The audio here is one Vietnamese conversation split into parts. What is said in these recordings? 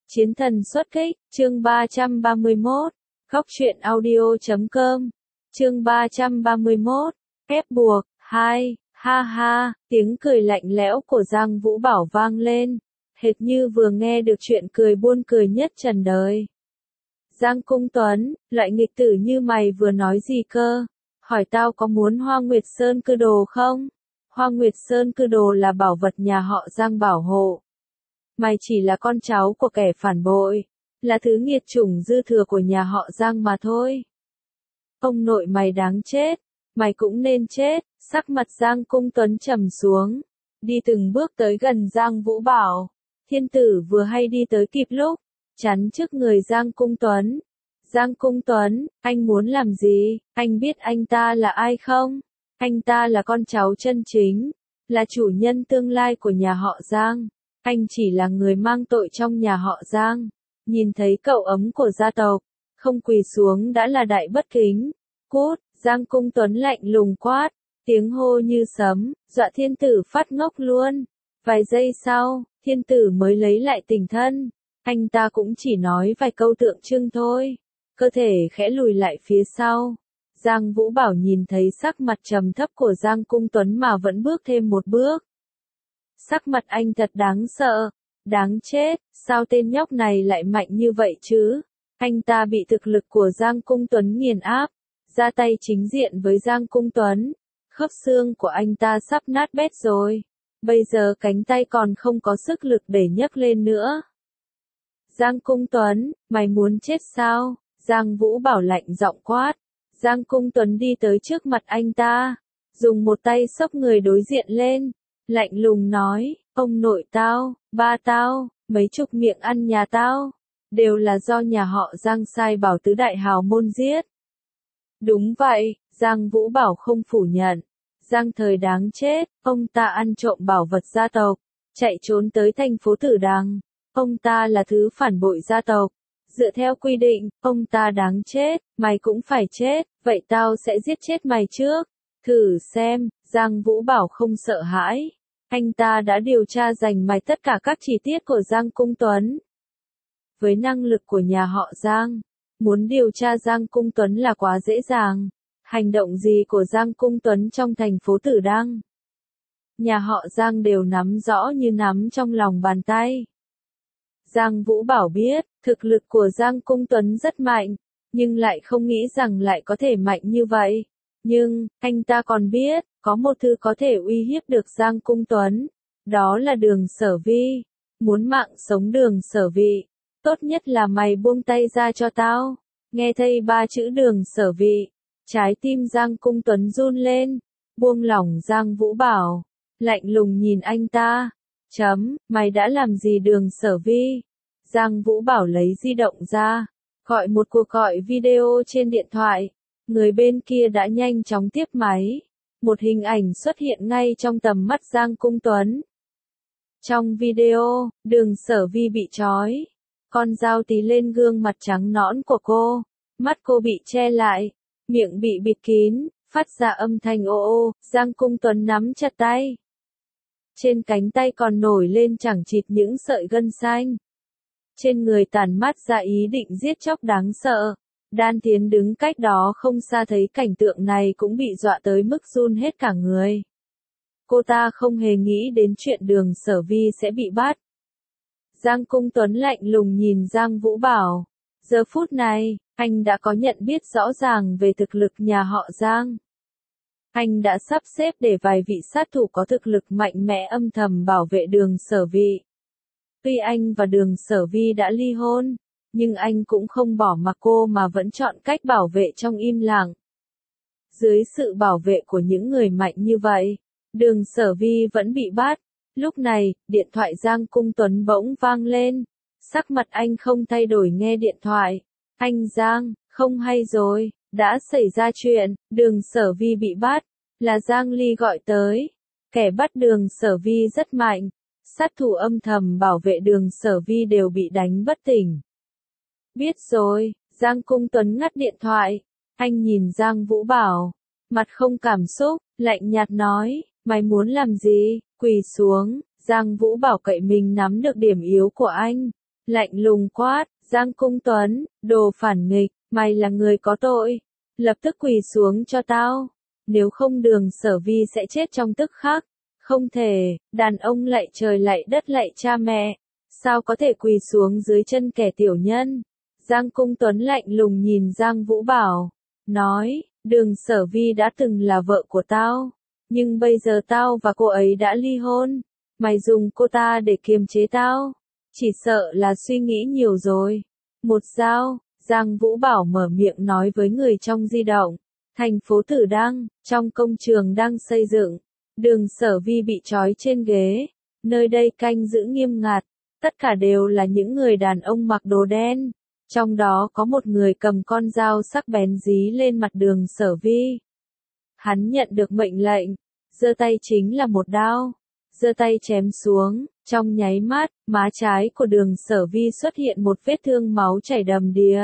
Chiến thần xuất kích, chương 331, Góc truyện audio.com, chương 331, ép buộc, 2, ha ha, tiếng cười lạnh lẽo của Giang Vũ Bảo vang lên, hệt như vừa nghe được chuyện cười buôn cười nhất trần đời. Giang Cung Tuấn, loại nghịch tử như mày vừa nói gì cơ? Hỏi tao có muốn Hoa Nguyệt Sơn Cư Đồ không? Hoa Nguyệt Sơn Cư Đồ là bảo vật nhà họ Giang bảo hộ. Mày chỉ là con cháu của kẻ phản bội, là thứ nghiệt chủng dư thừa của nhà họ Giang mà thôi. Ông nội mày đáng chết, mày cũng nên chết. Sắc mặt Giang Cung Tuấn trầm xuống, đi từng bước tới gần Giang Vũ Bảo. Thiên tử vừa hay đi tới kịp lúc, chắn trước người Giang Cung Tuấn. Giang Cung Tuấn, anh muốn làm gì? Anh biết anh ta là ai không? Anh ta là con cháu chân chính, là chủ nhân tương lai của nhà họ Giang. Anh chỉ là người mang tội trong nhà họ Giang. Nhìn thấy cậu ấm của gia tộc, không quỳ xuống đã là đại bất kính. Cút, Giang Cung Tuấn lạnh lùng quát, tiếng hô như sấm, dọa thiên tử phát ngốc luôn. Vài giây sau, thiên tử mới lấy lại tỉnh thân. Anh ta cũng chỉ nói vài câu tượng trưng thôi, cơ thể khẽ lùi lại phía sau. Giang Vũ Bảo nhìn thấy sắc mặt trầm thấp của Giang Cung Tuấn mà vẫn bước thêm một bước. Sắc mặt anh thật đáng sợ, đáng chết, sao tên nhóc này lại mạnh như vậy chứ? Anh ta bị thực lực của Giang Cung Tuấn nghiền áp, ra tay chính diện với Giang Cung Tuấn, khớp xương của anh ta sắp nát bét rồi, bây giờ cánh tay còn không có sức lực để nhấc lên nữa. Giang Cung Tuấn, mày muốn chết sao? Giang Vũ Bảo lạnh giọng quát. Giang Cung Tuấn đi tới trước mặt anh ta, dùng một tay xốc người đối diện lên, lạnh lùng nói, ông nội tao, ba tao, mấy chục miệng ăn nhà tao, đều là do nhà họ Giang sai bảo tứ đại hào môn giết. Đúng vậy, Giang Vũ Bảo không phủ nhận. Giang Thời đáng chết, ông ta ăn trộm bảo vật gia tộc, chạy trốn tới thành phố Tử Đằng. Ông ta là thứ phản bội gia tộc. Dựa theo quy định, ông ta đáng chết, mày cũng phải chết, vậy tao sẽ giết chết mày trước. Thử xem, Giang Vũ Bảo không sợ hãi. Anh ta đã điều tra rành mạch tất cả các chi tiết của Giang Cung Tuấn. Với năng lực của nhà họ Giang, muốn điều tra Giang Cung Tuấn là quá dễ dàng. Hành động gì của Giang Cung Tuấn trong thành phố Tử Đăng, nhà họ Giang đều nắm rõ như nắm trong lòng bàn tay. Giang Vũ Bảo biết, thực lực của Giang Cung Tuấn rất mạnh, nhưng lại không nghĩ rằng lại có thể mạnh như vậy. Nhưng, anh ta còn biết, có một thứ có thể uy hiếp được Giang Cung Tuấn, đó là Đường Sở Vi. Muốn mạng sống Đường Sở Vi, tốt nhất là mày buông tay ra cho tao. Nghe thấy ba chữ Đường Sở Vi, trái tim Giang Cung Tuấn run lên, buông lỏng Giang Vũ Bảo, lạnh lùng nhìn anh ta. Mày đã làm gì Đường Sở Vi? Giang Vũ Bảo lấy di động ra, gọi một cuộc gọi video trên điện thoại. Người bên kia đã nhanh chóng tiếp máy. Một hình ảnh xuất hiện ngay trong tầm mắt Giang Cung Tuấn. Trong video, Đường Sở Vi bị trói. Con dao tí lên gương mặt trắng nõn của cô. Mắt cô bị che lại, miệng bị bịt kín, phát ra âm thanh ô ô. Giang Cung Tuấn nắm chặt tay. Trên cánh tay còn nổi lên chẳng chịt những sợi gân xanh. Trên người tản mát ra ý định giết chóc đáng sợ. Đan Tiến đứng cách đó không xa thấy cảnh tượng này cũng bị dọa tới mức run hết cả người. Cô ta không hề nghĩ đến chuyện Đường Sở Vi sẽ bị bắt. Giang Cung Tuấn lạnh lùng nhìn Giang Vũ Bảo. Giờ phút này, anh đã có nhận biết rõ ràng về thực lực nhà họ Giang. Anh đã sắp xếp để vài vị sát thủ có thực lực mạnh mẽ âm thầm bảo vệ Đường Sở Vi. Tuy anh và Đường Sở Vi đã ly hôn, nhưng anh cũng không bỏ mặc cô mà vẫn chọn cách bảo vệ trong im lặng. Dưới sự bảo vệ của những người mạnh như vậy, Đường Sở Vi vẫn bị bắt. Lúc này, điện thoại Giang Cung Tuấn bỗng vang lên. Sắc mặt anh không thay đổi nghe điện thoại. Anh Giang, không hay rồi, đã xảy ra chuyện, Đường Sở Vi bị bắt, là Giang Ly gọi tới. Kẻ bắt Đường Sở Vi rất mạnh. Sát thủ âm thầm bảo vệ Đường Sở Vi đều bị đánh bất tỉnh. Biết rồi, Giang Cung Tuấn ngắt điện thoại. Anh nhìn Giang Vũ Bảo, mặt không cảm xúc, lạnh nhạt nói, mày muốn làm gì? Quỳ xuống. Giang Vũ Bảo cậy mình nắm được điểm yếu của anh, lạnh lùng quát, Giang Cung Tuấn, đồ phản nghịch, mày là người có tội, lập tức quỳ xuống cho tao, nếu không Đường Sở Vi sẽ chết trong tức khắc. Không thể, đàn ông lạy trời lạy đất lạy cha mẹ, sao có thể quỳ xuống dưới chân kẻ tiểu nhân. Giang Cung Tuấn lạnh lùng nhìn Giang Vũ Bảo, nói, Đường Sở Vi đã từng là vợ của tao, nhưng bây giờ tao và cô ấy đã ly hôn, mày dùng cô ta để kiềm chế tao, chỉ sợ là suy nghĩ nhiều rồi. Một dao, Giang Vũ Bảo mở miệng nói với người trong di động, thành phố Tử Đăng, trong công trường đang xây dựng, Đường Sở Vi bị trói trên ghế, nơi đây canh giữ nghiêm ngặt, tất cả đều là những người đàn ông mặc đồ đen. Trong đó có một người cầm con dao sắc bén dí lên mặt Đường Sở Vi. Hắn nhận được mệnh lệnh, giơ tay chính là một đao, giơ tay chém xuống, trong nháy mắt, má trái của Đường Sở Vi xuất hiện một vết thương máu chảy đầm đìa.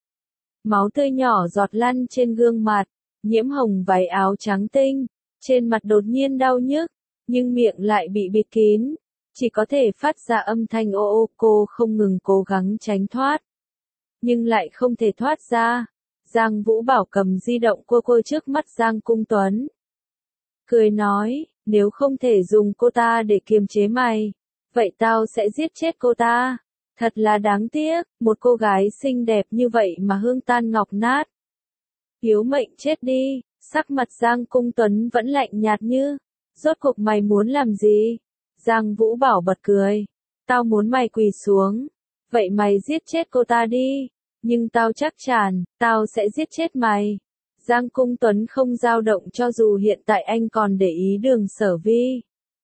Máu tươi nhỏ giọt lăn trên gương mặt, nhiễm hồng váy áo trắng tinh, trên mặt đột nhiên đau nhức, nhưng miệng lại bị bịt kín, chỉ có thể phát ra âm thanh ô ô. Cô không ngừng cố gắng tránh thoát, nhưng lại không thể thoát ra. Giang Vũ Bảo cầm di động cô trước mắt Giang Cung Tuấn, cười nói, nếu không thể dùng cô ta để kiềm chế mày, vậy tao sẽ giết chết cô ta. Thật là đáng tiếc, một cô gái xinh đẹp như vậy mà hương tan ngọc nát. Hiếu mệnh chết đi, sắc mặt Giang Cung Tuấn vẫn lạnh nhạt như, rốt cuộc mày muốn làm gì? Giang Vũ Bảo bật cười, tao muốn mày quỳ xuống, vậy mày giết chết cô ta đi, nhưng tao chắc chắn, tao sẽ giết chết mày. Giang Cung Tuấn không dao động cho dù hiện tại anh còn để ý Đường Sở Vi.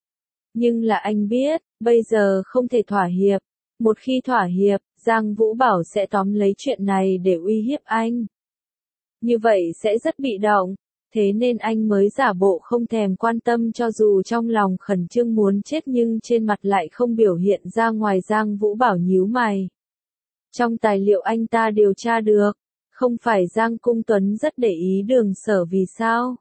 Nhưng là anh biết, bây giờ không thể thỏa hiệp. Một khi thỏa hiệp, Giang Vũ Bảo sẽ tóm lấy chuyện này để uy hiếp anh. Như vậy sẽ rất bị động, thế nên anh mới giả bộ không thèm quan tâm cho dù trong lòng khẩn trương muốn chết nhưng trên mặt lại không biểu hiện ra ngoài. Giang Vũ Bảo nhíu mày. Trong tài liệu anh ta điều tra được, không phải Giang Cung Tuấn rất để ý Đường Sở vì sao?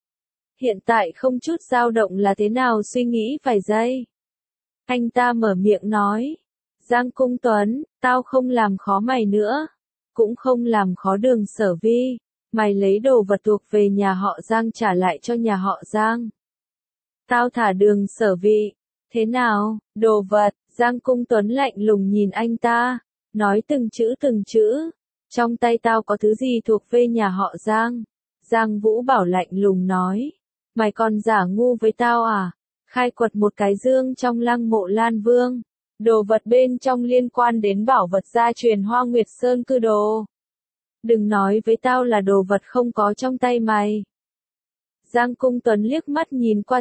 Hiện tại không chút dao động là thế nào suy nghĩ vài giây. Anh ta mở miệng nói, Giang Cung Tuấn, tao không làm khó mày nữa, cũng không làm khó Đường Sở Vi, mày lấy đồ vật thuộc về nhà họ Giang trả lại cho nhà họ Giang. Tao thả Đường Sở Vi, thế nào, đồ vật, Giang Cung Tuấn lạnh lùng nhìn anh ta, nói từng chữ, trong tay tao có thứ gì thuộc về nhà họ Giang. Giang Vũ Bảo lạnh lùng nói, mày còn giả ngu với tao à? Khai quật một cái dương trong lăng mộ Lan Vương, đồ vật bên trong liên quan đến bảo vật gia truyền Hoa Nguyệt Sơn Cư Đồ. Đừng nói với tao là đồ vật không có trong tay mày. Giang Cung Tuấn liếc mắt nhìn qua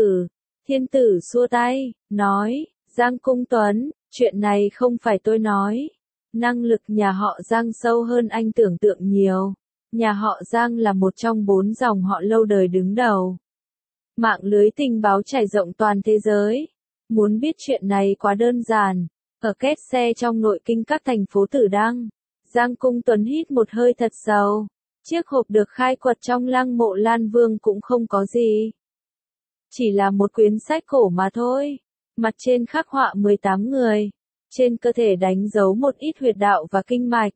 thiên tử xua tay, nói, Giang Cung Tuấn, chuyện này không phải tôi nói. Năng lực nhà họ Giang sâu hơn anh tưởng tượng nhiều. Nhà họ Giang là một trong 4 dòng họ lâu đời đứng đầu. Mạng lưới tình báo trải rộng toàn thế giới. Muốn biết chuyện này quá đơn giản. Ở kết xe trong nội kinh các thành phố Tử Đăng, Giang Cung Tuấn hít một hơi thật sâu. Chiếc hộp được khai quật trong lăng mộ Lan Vương cũng không có gì. Chỉ là một quyển sách cổ mà thôi. Mặt trên khắc họa 18 người. Trên cơ thể đánh dấu một ít huyệt đạo và kinh mạch.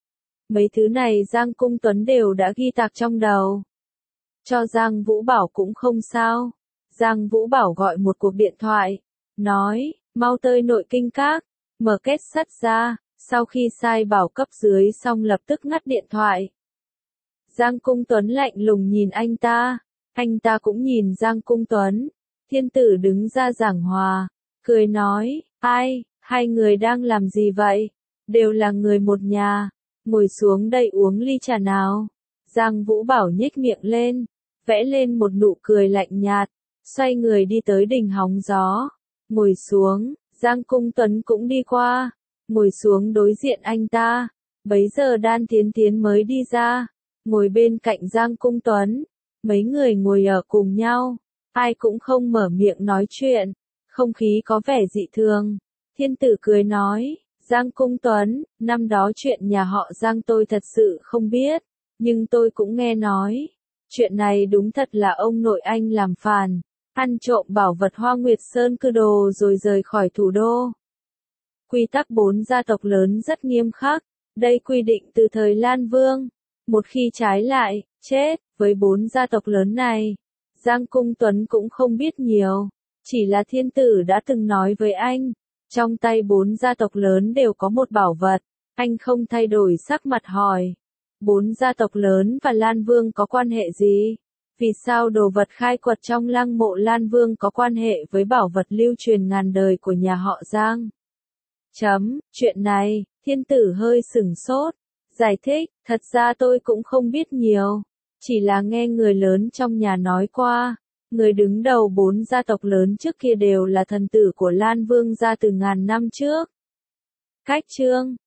Mấy thứ này Giang Cung Tuấn đều đã ghi tạc trong đầu. Cho Giang Vũ Bảo cũng không sao. Giang Vũ Bảo gọi một cuộc điện thoại. Nói, mau tới nội kinh các. Mở kết sắt ra. Sau khi sai bảo cấp dưới xong lập tức ngắt điện thoại. Giang Cung Tuấn lạnh lùng nhìn anh ta. Anh ta cũng nhìn Giang Cung Tuấn. Thiên tử đứng ra giảng hòa. Cười nói, hai người đang làm gì vậy? Đều là người một nhà. Ngồi xuống đây uống ly trà nào. Giang Vũ Bảo nhếch miệng lên. Vẽ lên một nụ cười lạnh nhạt. Xoay người đi tới đỉnh hóng gió. Ngồi xuống. Giang Cung Tuấn cũng đi qua. Ngồi xuống đối diện anh ta. Bấy giờ Đan Tiến Tiến mới đi ra. Ngồi bên cạnh Giang Cung Tuấn. Mấy người ngồi ở cùng nhau. Ai cũng không mở miệng nói chuyện. Không khí có vẻ dị thường. Thiên tử cười nói, Giang Cung Tuấn, năm đó chuyện nhà họ Giang tôi thật sự không biết, nhưng tôi cũng nghe nói. Chuyện này đúng thật là ông nội anh làm phản, ăn trộm bảo vật Hoa Nguyệt Sơn Cư Đồ rồi rời khỏi thủ đô. Quy tắc 4 gia tộc lớn rất nghiêm khắc, đây quy định từ thời Lan Vương. Một khi trái lại, chết, với 4 gia tộc lớn này, Giang Cung Tuấn cũng không biết nhiều. Chỉ là thiên tử đã từng nói với anh, trong tay 4 gia tộc lớn đều có một bảo vật. Anh không thay đổi sắc mặt hỏi. 4 gia tộc lớn và Lan Vương có quan hệ gì? Vì sao đồ vật khai quật trong lăng mộ Lan Vương có quan hệ với bảo vật lưu truyền ngàn đời của nhà họ Giang? Chuyện này, thiên tử hơi sửng sốt. Giải thích, thật ra tôi cũng không biết nhiều. Chỉ là nghe người lớn trong nhà nói qua. Người đứng đầu 4 gia tộc lớn trước kia đều là thần tử của Lan Vương gia từ ngàn năm trước. Cách chương